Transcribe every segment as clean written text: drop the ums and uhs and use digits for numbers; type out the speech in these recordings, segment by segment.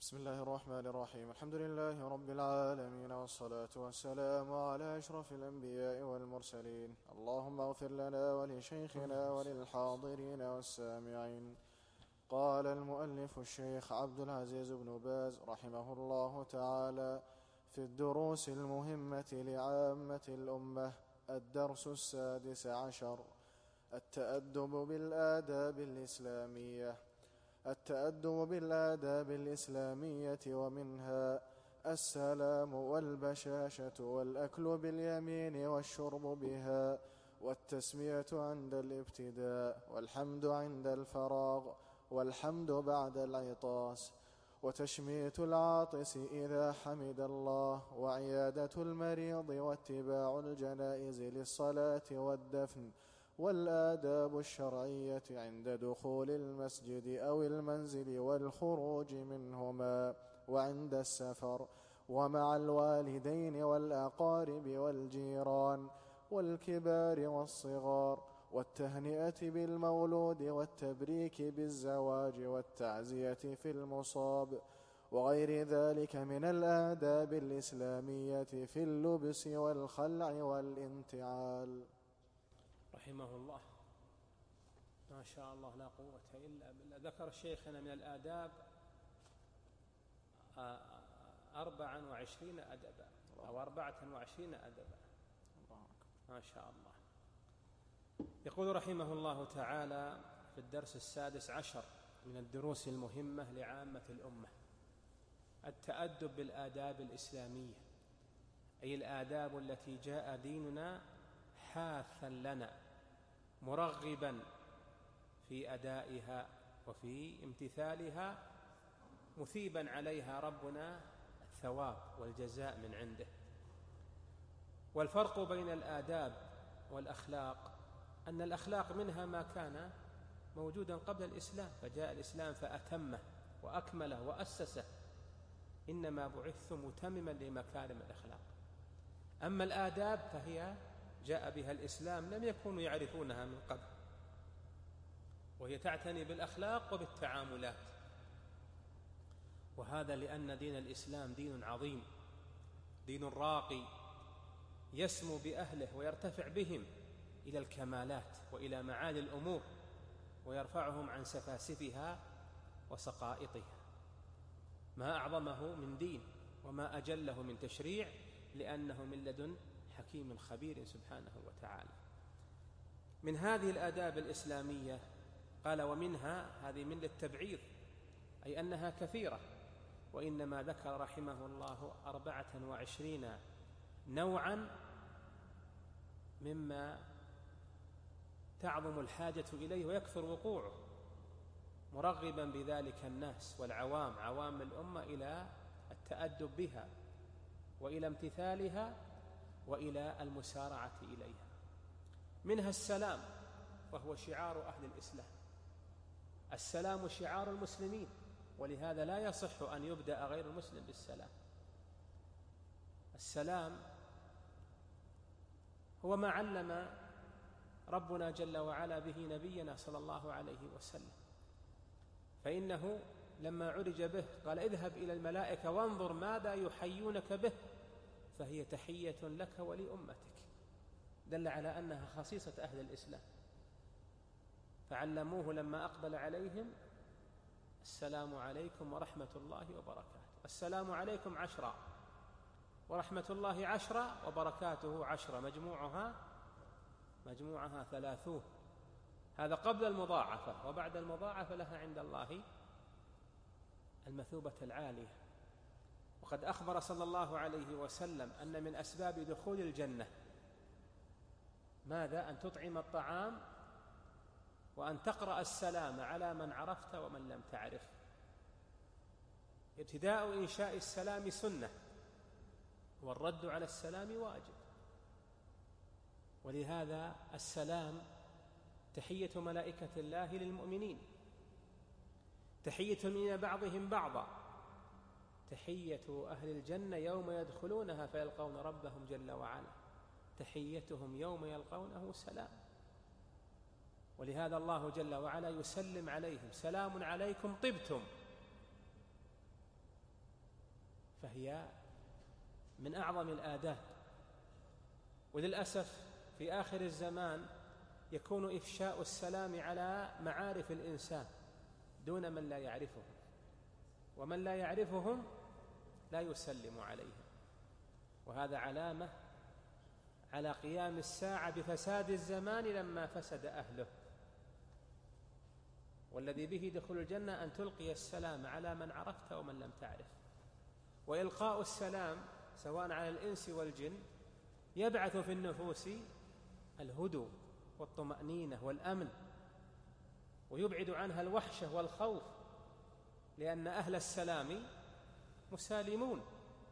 بسم الله الرحمن الرحيم. الحمد لله رب العالمين، والصلاة والسلام على أشرف الأنبياء والمرسلين. اللهم اغفر لنا ولشيخنا وللحاضرين والسامعين. قال المؤلف الشيخ عبد العزيز بن باز رحمه الله تعالى في الدروس المهمة لعامة الأمة: الدرس 16: التأدب بالآداب الإسلامية، ومنها السلام والبشاشة والأكل باليمين والشرب بها، والتسمية عند الابتداء، والحمد عند الفراغ، والحمد بعد العطاس، وتشميت العاطس إذا حمد الله، وعيادة المريض، واتباع الجنائز للصلاة والدفن، والآداب الشرعية عند دخول المسجد أو المنزل والخروج منهما، وعند السفر، ومع الوالدين والأقارب والجيران والكبار والصغار، والتهنئة بالمولود، والتبريك بالزواج، والتعزية في المصاب، وغير ذلك من الآداب الإسلامية في اللبس والخلع والانتعال. رحمه الله. ما شاء الله لا قوة إلا بالله. ذكر شيخنا من الآداب 24 أدبا أو 24 أدبا. ما شاء الله. يقول رحمه الله تعالى في الدرس 16 من الدروس المهمة لعامة الأمة: التأدب بالآداب الإسلامية، أي الآداب التي جاء ديننا حاثا لنا مرغبا في أدائها وفي امتثالها، مثيبا عليها ربنا الثواب والجزاء من عنده. والفرق بين الآداب والأخلاق أن الأخلاق منها ما كان موجودا قبل الإسلام، فجاء الإسلام فأتمه وأكمله وأسسه، إنما بعثت متمما لمكارم الأخلاق. أما الآداب فهي جاء بها الإسلام، لم يكونوا يعرفونها من قبل، وهي تعتني بالأخلاق وبالتعاملات. وهذا لأن دين الإسلام دين عظيم، دين راقي يسمو بأهله ويرتفع بهم إلى الكمالات وإلى معالي الأمور، ويرفعهم عن سفاسفها وسقائطها. ما أعظمه من دين وما أجله من تشريع، لأنه من لدن حكيم خبير سبحانه وتعالى. من هذه الآداب الإسلامية قال: ومنها، هذه من للتبعيض، أي أنها كثيرة، وإنما ذكر رحمه الله 24 نوعا مما تعظم الحاجة إليه ويكثر وقوعه، مرغبا بذلك الناس والعوام، عوام الأمة، إلى التأدب بها وإلى امتثالها وإلى المسارعة إليها. منها السلام، وهو شعار أهل الإسلام. السلام شعار المسلمين، ولهذا لا يصح أن يبدأ غير المسلم بالسلام. السلام هو ما علم ربنا جل وعلا به نبينا صلى الله عليه وسلم، فإنه لما عرج به قال: اذهب إلى الملائكة وانظر ماذا يحيونك به، فهي تحية لك ولأمتك. دل على أنها خصيصة أهل الإسلام، فعلموه لما أقبل عليهم: السلام عليكم ورحمة الله وبركاته. السلام عليكم 10، ورحمة الله 10، وبركاته 10، مجموعها 30. هذا قبل المضاعفة، وبعد المضاعفة لها عند الله المثوبة العالية. وقد أخبر صلى الله عليه وسلم أن من أسباب دخول الجنة ماذا؟ أن تطعم الطعام، وأن تقرأ السلام على من عرفت ومن لم تعرف. ابتداء إنشاء السلام سنة، والرد على السلام واجب. ولهذا السلام تحية ملائكة الله للمؤمنين، تحية من بعضهم بعضا، تحية أهل الجنة يوم يدخلونها فيلقون ربهم جل وعلا، تحيتهم يوم يلقونه سلام. ولهذا الله جل وعلا يسلم عليهم: سلام عليكم طبتم. فهي من أعظم الآداب. وللأسف في آخر الزمان يكون إفشاء السلام على معارف الإنسان دون من لا يعرفهم، ومن لا يعرفهم لا يسلم عليهم، وهذا علامة على قيام الساعة بفساد الزمان لما فسد أهله. والذي به دخول الجنة أن تلقي السلام على من عرفت ومن لم تعرف. وإلقاء السلام سواء على الإنس والجن يبعث في النفوس الهدوء والطمأنينة والأمن، ويبعد عنها الوحشة والخوف، لأن أهل السلام مسالمون.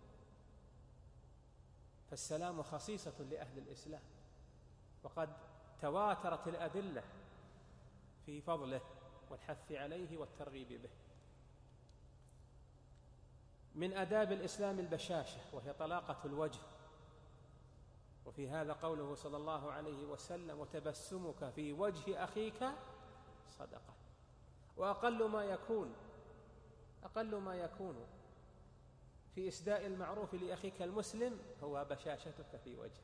فالسلام خصيصة لأهل الإسلام، وقد تواترت الأدلة في فضله والحث عليه والترغيب به. من آداب الإسلام البشاشة، وهي طلاقة الوجه، وفي هذا قوله صلى الله عليه وسلم: وتبسمك في وجه أخيك صدقة. وأقل ما يكون في إسداء المعروف لأخيك المسلم هو بشاشتك في وجهه،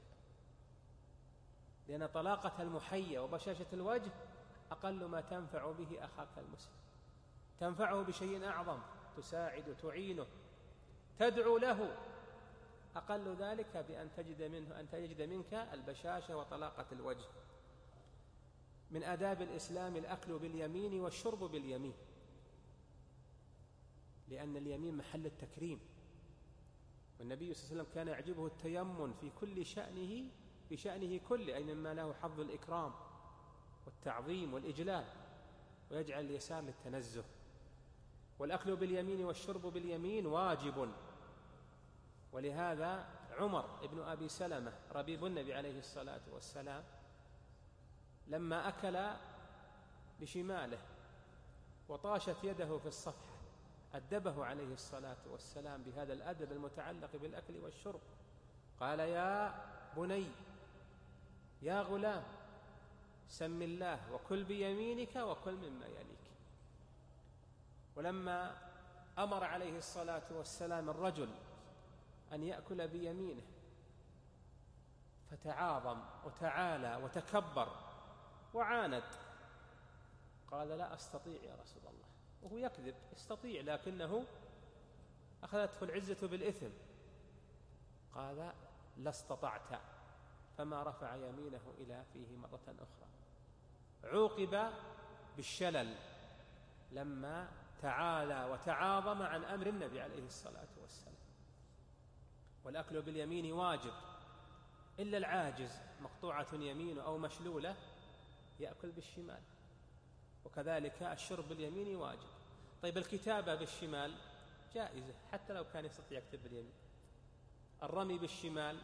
لأن طلاقة المحيا وبشاشة الوجه أقل ما تنفع به أخاك المسلم. تنفعه بشيء أعظم، تساعد، تعينه، تدعو له. أقل ذلك بأن تجد منك البشاشة وطلاقة الوجه. من آداب الإسلام الأكل باليمين والشرب باليمين، لأن اليمين محل التكريم، والنبي صلى الله عليه وسلم كان يعجبه التيمن في كل شأنه، في شأنه كله، أي مما له حظ الإكرام والتعظيم والإجلال، ويجعل اليسار للتنزه. والأكل باليمين والشرب باليمين واجب. ولهذا عمر بن أبي سلمة ربيب النبي عليه الصلاة والسلام لما أكل بشماله وطاشت يده في الصفحة أدبه عليه الصلاة والسلام بهذا الأدب المتعلق بالأكل والشرب. قال: يا بني، يا غلام، سم الله وكل بيمينك وكل مما يليك. ولما أمر عليه الصلاة والسلام الرجل أن يأكل بيمينه فتعاظم وتعالى وتكبر وعاند، قال: لا أستطيع يا رسول الله. وهو يكذب، يستطيع، لكنه أخذته العزة بالإثم. قال: لا استطعت، فما رفع يمينه إلى فيه مرة أخرى. عوقب بالشلل لما تعالى وتعاظم عن أمر النبي عليه الصلاة والسلام. والأكل باليمين واجب، إلا العاجز مقطوعة يمينه أو مشلولة يأكل بالشمال. وكذلك الشرب باليمين واجب. طيب، الكتابة بالشمال جائزة حتى لو كان يستطيع يكتب باليمين. الرمي بالشمال،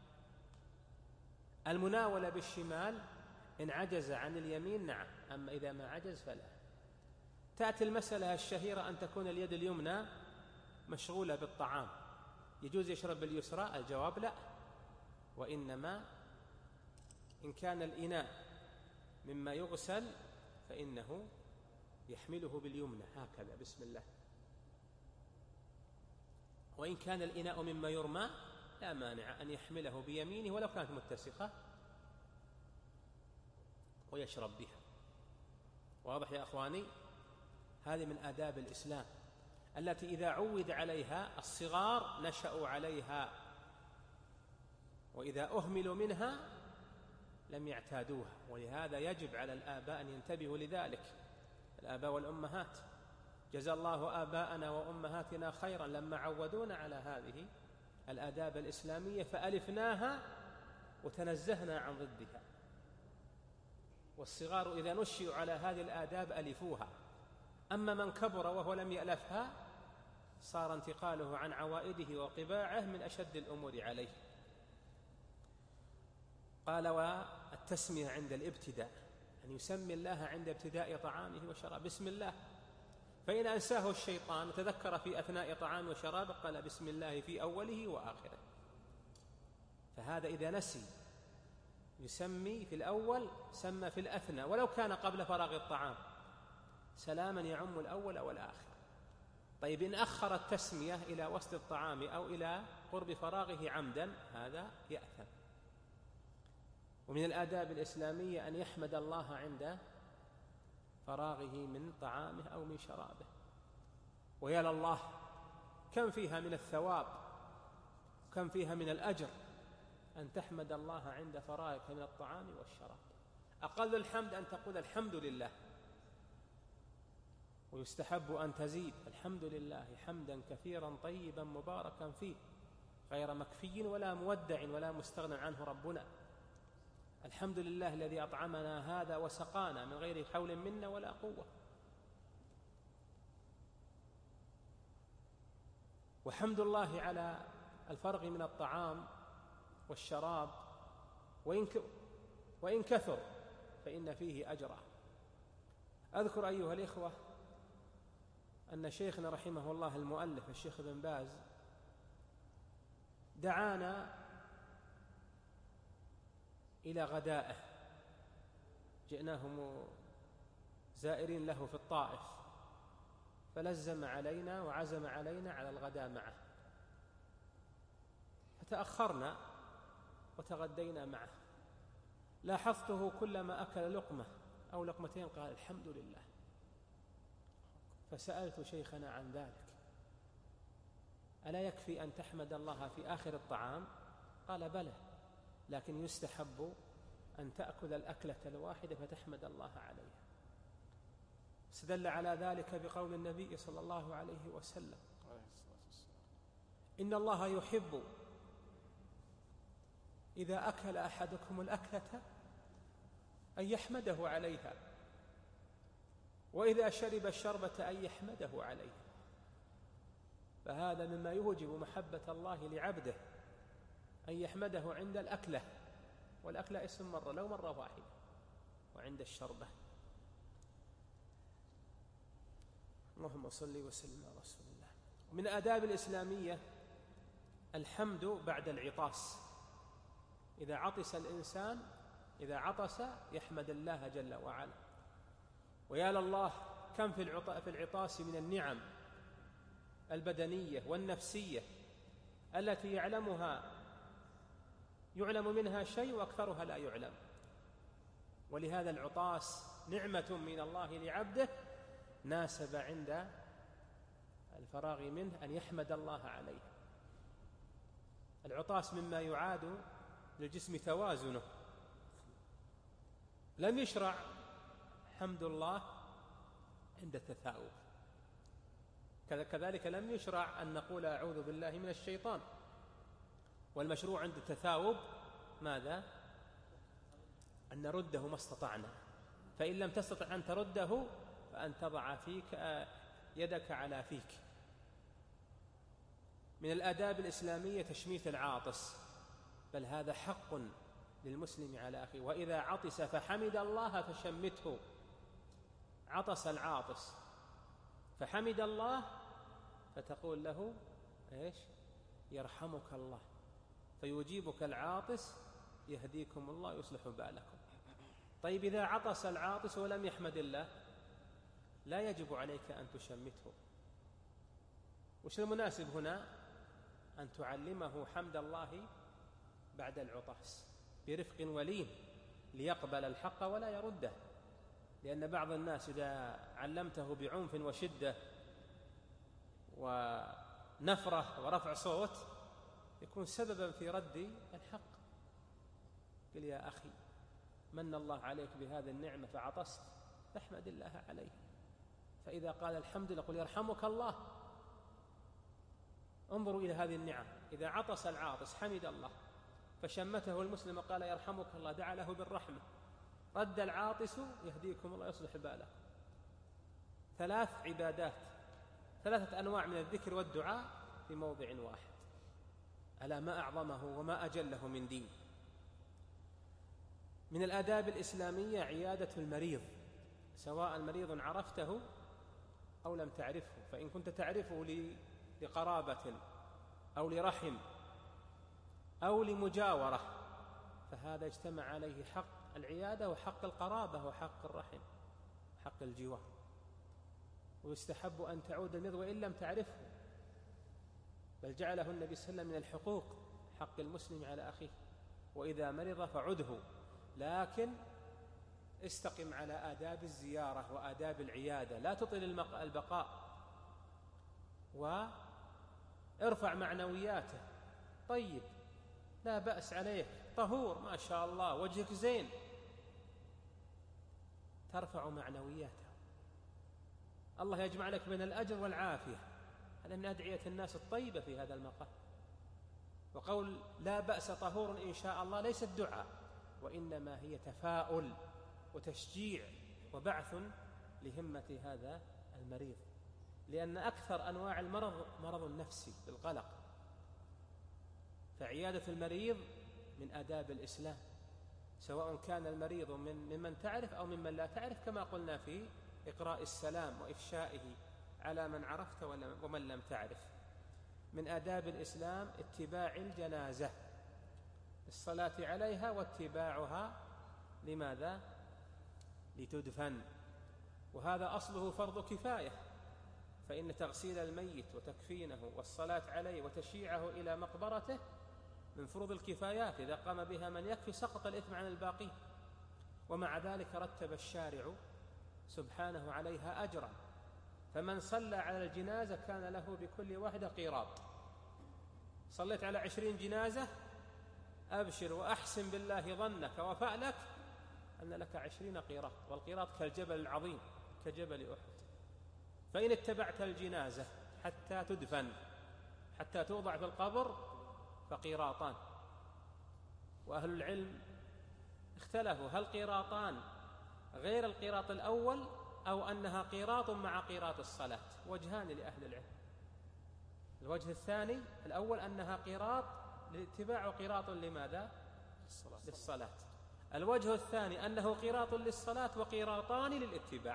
المناولة بالشمال إن عجز عن اليمين نعم، أما إذا ما عجز فلا. تأتي المسألة الشهيرة أن تكون اليد اليمنى مشغولة بالطعام، يجوز يشرب باليسرى؟ الجواب لا، وإنما إن كان الإناء مما يغسل فإنه يحمله باليمنى هكذا بسم الله. وإن كان الإناء مما يرمى لا مانع أن يحمله بيمينه ولو كانت متسخة ويشرب بها. واضح يا أخواني؟ هذه من آداب الإسلام التي إذا عود عليها الصغار نشأوا عليها، وإذا أهملوا منها لم يعتادوها. ولهذا يجب على الآباء أن ينتبهوا لذلك، الآباء والأمهات. جزا الله آباءنا وأمهاتنا خيرا لما عودونا على هذه الآداب الإسلامية فألفناها وتنزهنا عن ضدها. والصغار إذا نشئوا على هذه الآداب ألفوها، أما من كبر وهو لم يألفها صار انتقاله عن عوائده وقباعه من أشد الأمور عليه. قال: والتسمية عند الابتداء، أن يسمي الله عند ابتداء طعامه وشرابه بسم الله. فإن أنساه الشيطان وتذكر في أثناء طعام وشرابه قال بسم الله في أوله وآخره. فهذا إذا نسي يسمي في الأول سمى في الأثناء ولو كان قبل فراغ الطعام، سلاما يعم الأول والآخر. طيب إن أخر التسمية إلى وسط الطعام أو إلى قرب فراغه عمدا هذا يأثم. ومن الآداب الإسلامية أن يحمد الله عند فراغه من طعامه أو من شرابه. ويا لله كم فيها من الثواب، كم فيها من الأجر أن تحمد الله عند فراغك من الطعام والشراب. أقل الحمد أن تقول الحمد لله، ويستحب أن تزيد الحمد لله حمدا كثيرا طيبا مباركا فيه غير مكفي ولا مودع ولا مستغنى عنه ربنا. الحمد لله الذي أطعمنا هذا وسقانا من غير حول منا ولا قوة. وحمد الله على الفرغ من الطعام والشراب وإن كثر فإن فيه أجرا. أذكر أيها الإخوة أن شيخنا رحمه الله المؤلف الشيخ ابن باز دعانا إلى غدائه، جئناه زائرين له في الطائف، فلزم علينا وعزم علينا على الغداء معه، فتأخرنا وتغدينا معه. لاحظته كلما أكل لقمة أو لقمتين قال الحمد لله. فسألت شيخنا عن ذلك، ألا يكفي أن تحمد الله في آخر الطعام؟ قال بلى، لكن يستحب أن تأكل الأكلة الواحدة فتحمد الله عليها. استدل على ذلك بقول النبي صلى الله عليه وسلم إن الله يحب إذا أكل أحدكم الأكلة أن يحمده عليها، وإذا شرب الشربة أن يحمده عليها. فهذا مما يوجب محبة الله لعبده أن يحمده عند الأكلة، والأكلة اسم مرة لو مرة واحدة، وعند الشربة. اللهم صل وسلم على رسول الله. من آداب الإسلامية الحمد بعد العطاس. إذا عطس الإنسان إذا عطس يحمد الله جل وعلا. ويا لله كم في العطاس من النعم البدنية والنفسية التي يعلم منها شيء وأكثرها لا يعلم. ولهذا العطاس نعمة من الله لعبده، ناسب عند الفراغ منه أن يحمد الله عليه. العطاس مما يعاد للجسم توازنه. لم يشرع حمد الله عند التثاؤب، كذلك لم يشرع أن نقول أعوذ بالله من الشيطان. والمشروع عند التثاؤب ماذا؟ أن نرده ما استطعنا، فإن لم تستطع أن ترده فأن تضع يدك على فيك. من الآداب الإسلامية تشميت العاطس، بل هذا حق للمسلم على أخيه. وإذا عطس فحمد الله فشمته. عطس العاطس فحمد الله فتقول له إيش؟ يرحمك الله، فيجيبك العاطس يهديكم الله يصلح بالكم. طيب إذا عطس العاطس ولم يحمد الله لا يجب عليك أن تشمته. وش المناسب هنا؟ أن تعلمه حمد الله بعد العطاس برفق ولين ليقبل الحق ولا يرده. لأن بعض الناس إذا علمته بعنف وشدة ونفرة ورفع صوت يكون سببا في رد الحق. قل يا أخي من الله عليك بهذه النعمة فعطست فاحمد الله عليه. فإذا قال الحمد لله قل يرحمك الله. انظروا إلى هذه النعم. إذا عطس العاطس حمد الله فشمته المسلم قال يرحمك الله، دعا له بالرحمة، رد العاطس يهديكم الله يصلح باله. 3 عبادات، 3 أنواع من الذكر والدعاء في موضع واحد. ألا ما أعظمه وما أجله من دين. من الآداب الإسلامية عيادة المريض، سواء مريض عرفته أو لم تعرفه. فإن كنت تعرفه لقرابة أو لرحم أو لمجاورة فهذا اجتمع عليه حق العيادة وحق القرابة وحق الرحم وحق الجوار. ويستحب أن تعود المريض وإن لم تعرفه، بل جعله النبي صلى الله عليه وسلم من الحقوق، حق المسلم على أخيه، وإذا مرض فعده، لكن استقم على آداب الزيارة وآداب العيادة، لا تطل البقاء، وارفع معنوياته. طيب، لا بأس عليك، طهور ما شاء الله، وجهك زين، ترفع معنوياته. الله يجمع لك بين الأجر والعافية. هذا من أدعية الناس الطيبة في هذا المقام. وقول لا بأس طهور إن شاء الله ليست دعاء، وإنما هي تفاؤل وتشجيع وبعث لهمة هذا المريض، لأن أكثر أنواع المرض مرض نفسي بالقلق، فعيادة المريض من آداب الإسلام، سواء كان المريض ممن تعرف أو ممن لا تعرف، كما قلنا في إقراء السلام وإفشائه على من عرفت ومن لم تعرف. من آداب الإسلام اتباع الجنازة، الصلاة عليها واتباعها. لماذا؟ لتدفن، وهذا أصله فرض كفاية، فإن تغسيل الميت وتكفينه والصلاة عليه وتشييعه إلى مقبرته من فروض الكفايات، إذا قام بها من يكفي سقط الإثم عن الباقي. ومع ذلك رتب الشارع سبحانه عليها أجرا، فمن صلى على الجنازة كان له بكل واحدة قيراط. صليت على 20 جنازة، أبشر وأحسن بالله ظنك وفعلك أن لك 20 قيراط، والقيراط كالجبل العظيم كجبل أحد. فإن اتبعت الجنازة حتى تدفن، حتى توضع في القبر، فقيراطان. وأهل العلم اختلفوا هل قيراطان غير القيراط الأول أو أنها قيراط مع قيراط الصلاة. وجهان لأهل العلم. الوجه الثاني الأول أنها قيراط للاتباع وقيراط لماذا؟ للصلاة. الوجه الثاني أنه قيراط للصلاة وقيراطان للاتباع.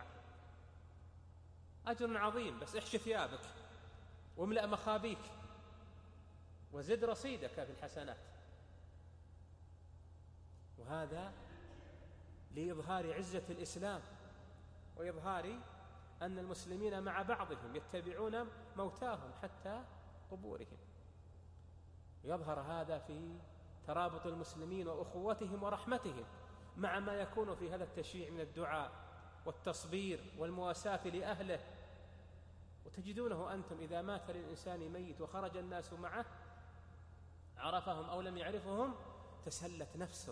أجر عظيم، بس احش ثيابك واملأ مخابيك وزد رصيدك في الحسنات. وهذا لإظهار عزة الإسلام، وإظهار أن المسلمين مع بعضهم يتبعون موتاهم حتى قبورهم. يظهر هذا في ترابط المسلمين وأخوتهم ورحمتهم، مع ما يكون في هذا التشييع من الدعاء والتصبير والمواساة لأهله. وتجدونه أنتم إذا مات للإنسان ميت وخرج الناس معه، عرفهم أو لم يعرفهم، تسلت نفسه،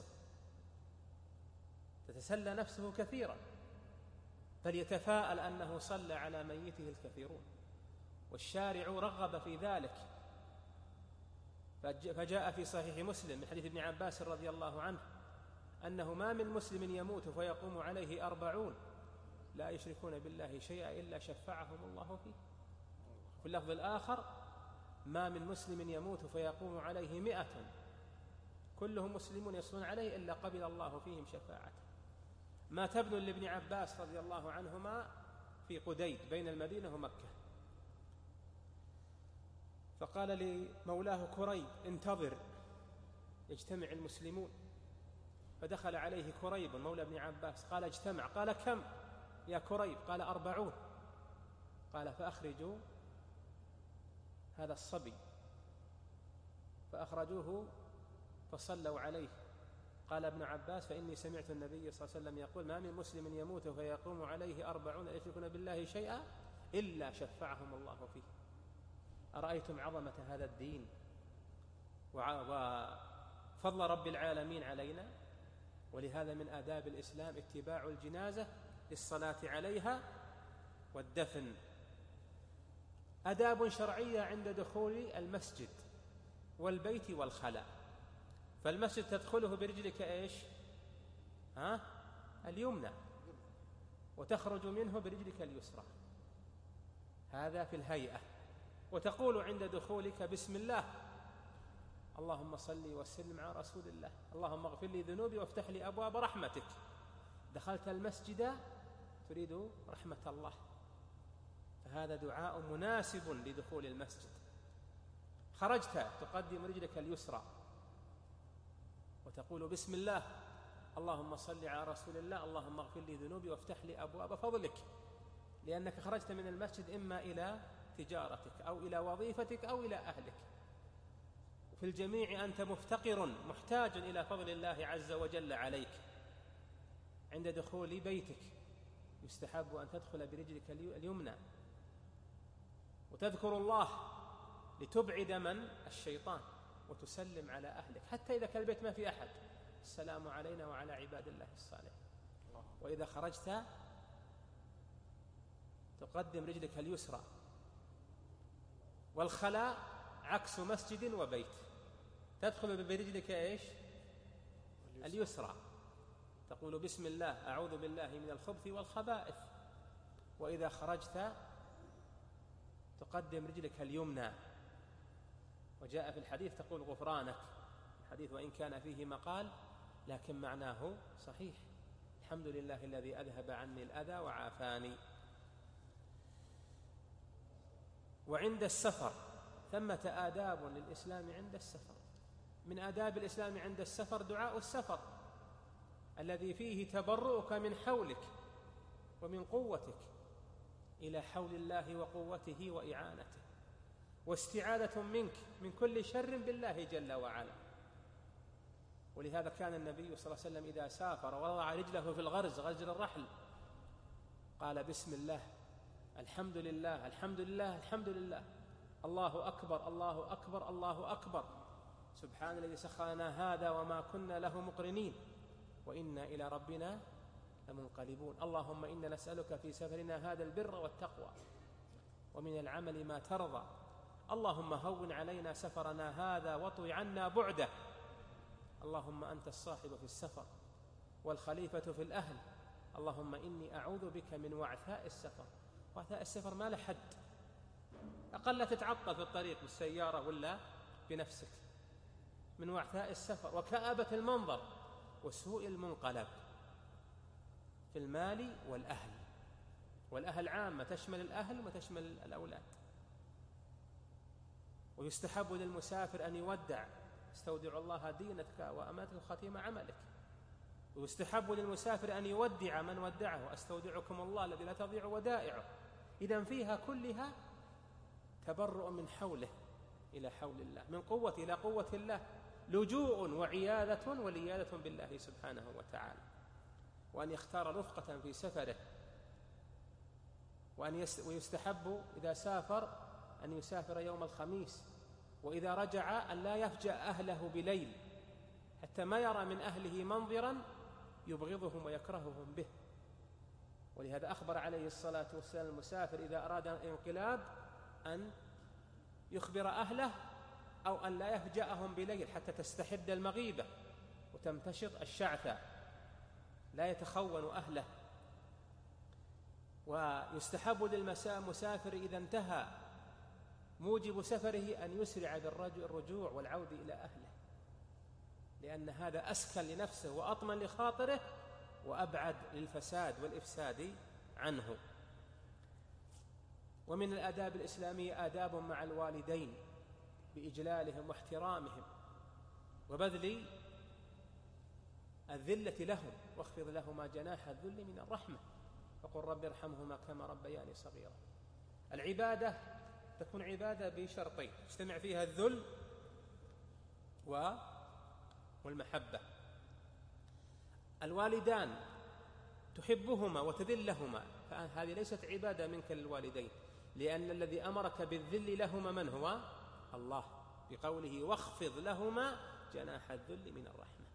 تتسلى نفسه كثيرا، فليتفاءل أنه صلى على ميته الكثيرون. والشارع رغب في ذلك، فجاء في صحيح مسلم من حديث ابن عباس رضي الله عنه أنه ما من مسلم يموت فيقوم عليه 40 لا يشركون بالله شيئا إلا شفعهم الله فيه. في اللفظ الآخر ما من مسلم يموت فيقوم عليه 100 كلهم مسلمون يصلون عليه إلا قبل الله فيهم شفاعته. مات ابن لابن عباس رضي الله عنهما في قديد بين المدينة ومكة، فقال لمولاه كريب انتظر يجتمع المسلمون، فدخل عليه كريب مولى ابن عباس قال اجتمع، قال كم يا كريب؟ قال 40. قال فأخرجوا هذا الصبي، فأخرجوه فصلوا عليه. قال ابن عباس فإني سمعت النبي صلى الله عليه وسلم يقول ما من مسلم يموت فيقوم عليه 40 لا يشركون بالله شيئا إلا شفعهم الله فيه. أرأيتم عظمة هذا الدين وفضل رب العالمين علينا؟ ولهذا من آداب الإسلام اتباع الجنازة للصلاة عليها والدفن. آداب شرعية عند دخول المسجد والبيت والخلاء. فالمسجد تدخله برجلك إيش؟ اليمنى، وتخرج منه برجلك اليسرى، هذا في الهيئة. وتقول عند دخولك بسم الله، اللهم صل وسلم على رسول الله، اللهم اغفر لي ذنوبي وافتح لي أبواب رحمتك. دخلت المسجد تريد رحمة الله، فهذا دعاء مناسب لدخول المسجد. خرجت تقدم رجلك اليسرى وتقول بسم الله، اللهم صل على رسول الله، اللهم اغفر لي ذنوبي وافتح لي أبواب فضلك. لأنك خرجت من المسجد إما إلى تجارتك أو إلى وظيفتك أو إلى أهلك، وفي الجميع أنت مفتقر محتاج إلى فضل الله عز وجل عليك. عند دخول بيتك يستحب أن تدخل برجلك اليمنى وتذكر الله لتبعد من الشيطان وتسلم على أهلك، حتى إذا كان البيت ما في أحد، السلام علينا وعلى عباد الله الصالحين. وإذا خرجت تقدم رجلك اليسرى، والخلاء عكس مسجد وبيت، تدخل برجلك إيش؟ اليسرى، تقول بسم الله أعوذ بالله من الخبث والخبائث. وإذا خرجت تقدم رجلك اليمنى، وجاء في الحديث تقول غفرانك، الحديث وإن كان فيه مقال لكن معناه صحيح، الحمد لله الذي أذهب عني الأذى وعافاني. وعند السفر ثمة آداب للإسلام عند السفر. من آداب الإسلام عند السفر دعاء السفر الذي فيه تبرؤك من حولك ومن قوتك إلى حول الله وقوته وإعانته، واستعاذة منك من كل شر بالله جل وعلا. ولهذا كان النبي صلى الله عليه وسلم إذا سافر ووضع رجله في الغرز، غرز الرحل، قال بسم الله الحمد لله الحمد لله الحمد لله، الله أكبر الله أكبر الله أكبر، سبحان الذي سخر لنا هذا وما كنا له مقرنين وإنا إلى ربنا لمنقلبون، اللهم إنا نسألك في سفرنا هذا البر والتقوى ومن العمل ما ترضى، اللهم هون علينا سفرنا هذا واطوي عنا بعده، اللهم أنت الصاحب في السفر والخليفة في الأهل، اللهم إني أعوذ بك من وعثاء السفر. وعثاء السفر ما له حد، أقل تتعطل في الطريق بالسيارة ولا بنفسك، من وعثاء السفر وكآبة المنظر وسوء المنقلب في المال والأهل، والأهل عامة تشمل الأهل وتشمل الأولاد. ويستحب للمسافر أن يودع، استودع الله دينك وأمانتك وخاتم عملك. ويستحب للمسافر أن يودع من ودعه، أستودعكم الله الذي لا تضيع ودائعه. إذن فيها كلها تبرؤ من حوله إلى حول الله، من قوة إلى قوة الله، لجوء وعياذة ولياذة بالله سبحانه وتعالى. وأن يختار رفقة في سفره، ويستحب إذا سافر أن يسافر يوم الخميس، وإذا رجع أن لا يفجأ أهله بليل حتى ما يرى من أهله منظرا يبغضهم ويكرههم به. ولهذا أخبر عليه الصلاة والسلام المسافر إذا أراد الانقلاب أن يخبر أهله أو أن لا يفجأهم بليل حتى تستحد المغيبة وتمتشط الشعثة، لا يتخون أهله. ويستحب للمسافر إذا انتهى موجب سفره أن يسرع بالرجوع والعود إلى أهله، لأن هذا أسكن لنفسه وأطمن لخاطره وأبعد للفساد والإفساد عنه. ومن الآداب الإسلامية آداب مع الوالدين بإجلالهم واحترامهم وبذل الذلة لهم، واخفض لهما جناح الذل من الرحمة وقل رب ارحمهما كما ربياني صغيرا. العبادة تكون عبادة بشرطين يجتمع فيها الذل والمحبة. الوالدان تحبهما وتذلهما، فهذه ليست عبادة منك للوالدين، لأن الذي أمرك بالذل لهما من هو؟ الله، بقوله واخفض لهما جناح الذل من الرحمة.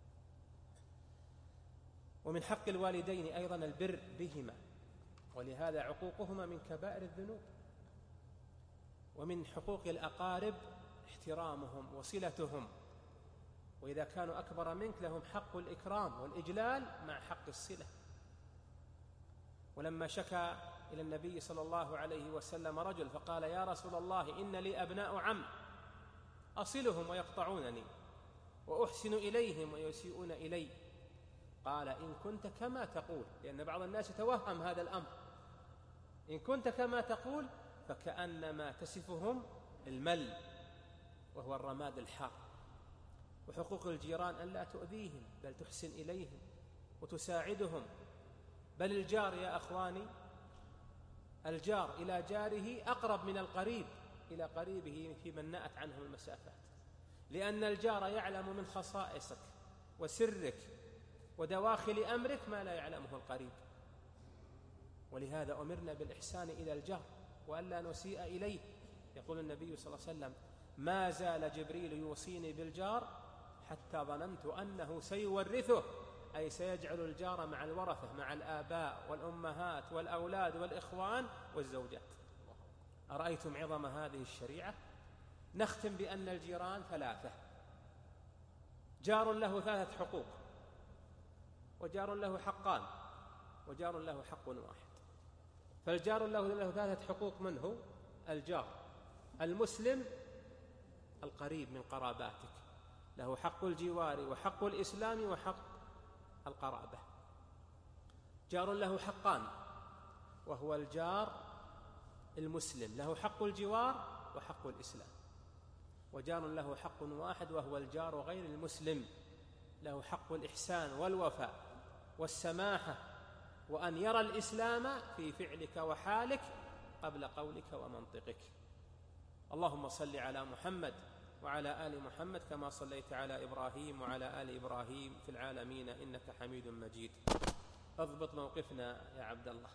ومن حق الوالدين أيضا البر بهما، ولهذا عقوقهما من كبائر الذنوب. ومن حقوق الأقارب احترامهم وصلتهم، وإذا كانوا أكبر منك لهم حق الإكرام والإجلال مع حق الصلة. ولما شكى إلى النبي صلى الله عليه وسلم رجل فقال يا رسول الله إن لي أبناء عم أصلهم ويقطعونني وأحسن إليهم ويسيئون إلي، قال إن كنت كما تقول، لأن بعض الناس يتوهم هذا الأمر، إن كنت كما تقول فكأنما تصفهم المل وهو الرماد الحار. وحقوق الجيران أن لا تؤذيهم بل تحسن إليهم وتساعدهم، بل الجار يا أخواني الجار إلى جاره أقرب من القريب إلى قريبه في من نأت عنهم المسافات، لأن الجار يعلم من خصائصك وسرك ودواخل أمرك ما لا يعلمه القريب. ولهذا أمرنا بالإحسان إلى الجار وألا نسيء إليه. يقول النبي صلى الله عليه وسلم: ما زال جبريل يوصيني بالجار حتى ظننت أنه سيورثه، أي سيجعل الجار مع الورثة، مع الآباء والأمهات والأولاد والإخوان والزوجات. أرأيتم عظم هذه الشريعة؟ نختم بأن الجيران ثلاثة: جار له 3 حقوق، وجار له حقان، وجار له حق واحد. فالجار له 3 حقوق: من هو؟ الجار المسلم القريب من قراباتك، له حق الجوار وحق الإسلام وحق القرابة. جار له حقان، وهو الجار المسلم، له حق الجوار وحق الإسلام. وجار له حق واحد، وهو الجار غير المسلم، له حق الإحسان والوفاء والسماحة، وأن يرى الإسلام في فعلك وحالك قبل قولك ومنطقك. اللهم صل على محمد وعلى آل محمد كما صليت على إبراهيم وعلى آل إبراهيم في العالمين إنك حميد مجيد. اضبط موقفنا يا عبد الله.